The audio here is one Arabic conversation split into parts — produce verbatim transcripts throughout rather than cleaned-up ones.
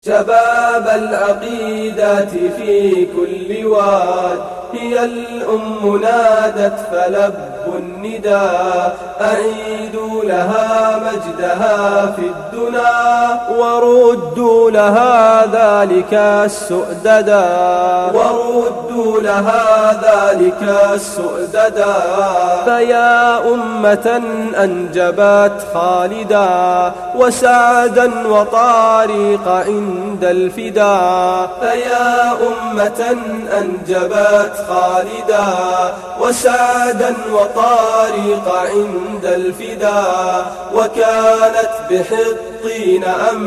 شباب العقيدة في كل واد هي الأم نادت فلبوا النداء أعيدوا لها مجدها في الدنا وردوا لها ذلك السؤددا وردوا لها ذلك السؤددا فيا أمة أنجبت خالدا وسعدا وطارق عند الفداء فيا أمة أنجبت خالدا وسعدا وطارق عند الفداء وكانت بحطين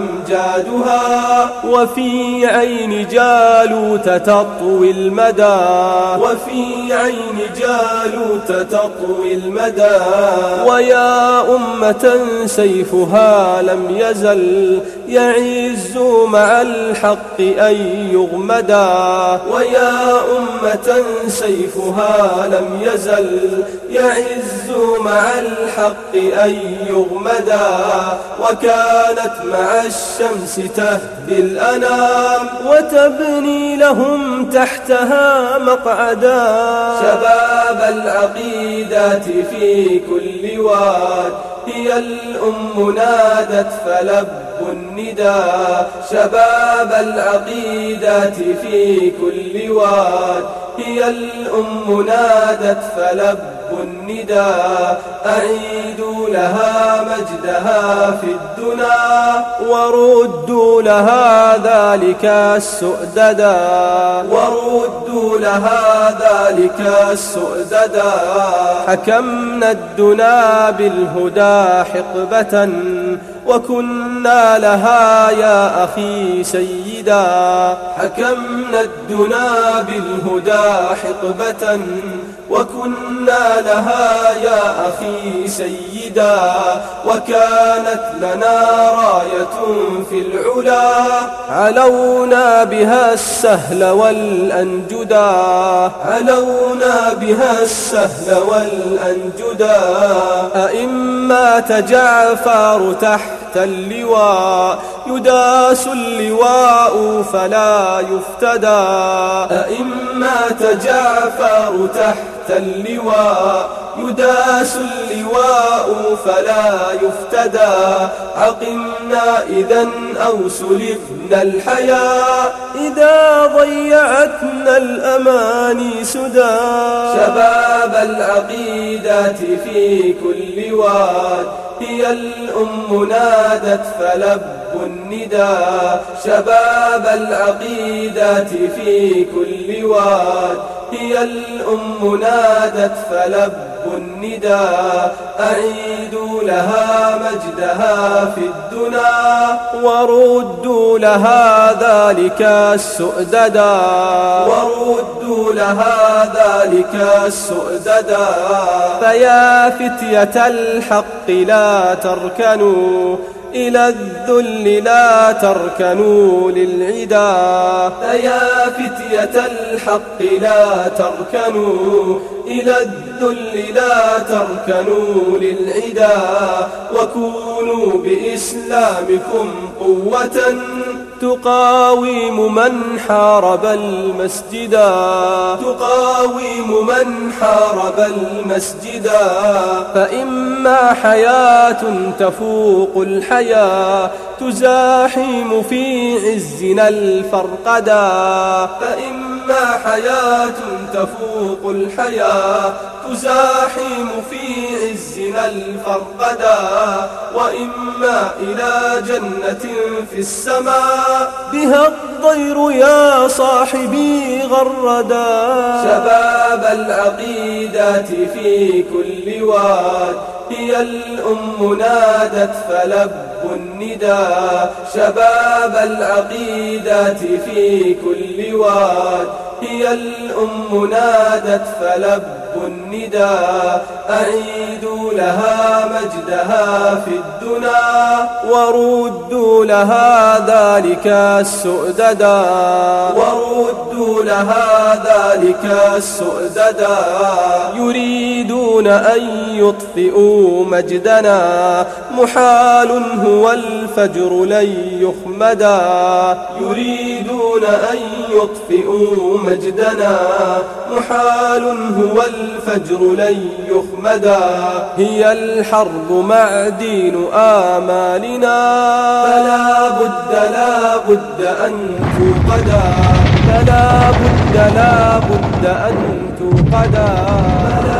أمجادها وفي عين جالوت تطوي المدى وفي عين جالوت تطوي المدى ويا أمة سيفها لم يزل يعز مع الحق أن يغمدا ويا أمة سيفها لم يزل يعز مع الحق أن يغمدا وكانت مع الشمس تهدي الأنام وتبني لهم تحتها مقعدا شباب العقيدة في كل واد هي الأم نادت فلبوا النداء شباب العقيدة في كل واد هي الأم نادت فلبوا النداء أعيدوا لها مجدها في الدنا وردوا لها ذلك السؤددا وردوا لها ذلك السؤددا حكمنا الدنا بالهدى حقبة وكنا لها يا أخي سيدا حكمنا الدنا بالهدى حقبة وكنا لها يا أخي سيدا وكانت لنا راية في العلا علونا بها السهل والأنجدا علونا بها السهل والأنجدا أئمة جعفر تحت اللواء يداس اللواء فلا يفتدى أئمة جعفر تحت اللواء يداس اللواء فلا يفتدى عقمنا إذا أو سلفنا الحياة إذا ضيعتنا الأماني سدى شباب العقيدة في كل واد هي الأم نادت فلبوا النداء شباب العقيدة في كل واد هي الأم نادت فلبوا النداء أعيدوا لها مجدها في الدنا وردوا لها ذلك السؤددا وردوا لها ذلك السؤددا فيا فتية الحق لا تركنوا إلى الذل لا تركنوا للعدا فيا فتية الحق لا تركنوا إلى الذل لا تركنوا للعدا وكونوا بإسلامكم قوة تقاوم من حارب المسجدا تقاوم من حارب المسجدا فإما حياة تفوق الحياة تزاحم في عزنا الفرقدا فإما حياة تفوق الحياة تزاحم في عزنا الفرقدا وإما إلى جنة في السماء بها الضير يا صاحبي غردا شباب العقيدة في كل واد هي الأم نادت فلبوا النداء شباب العقيدة في كل واد هي الأم نادت فلبوا النداء أعيدوا لها مجدها في الدنا وردوا لها ذلك السؤددا وردوا لها ذلك السؤددا يريدون أن يطفئوا مجدنا محال هو الفجر لن يخمدا يريدون أن يطفئوا مجدنا محال هو الفجر لن يخمدا هي الحرب معدين آمالنا فلا بد لا بد أن توقدا فلا بد لا بد أن توقدا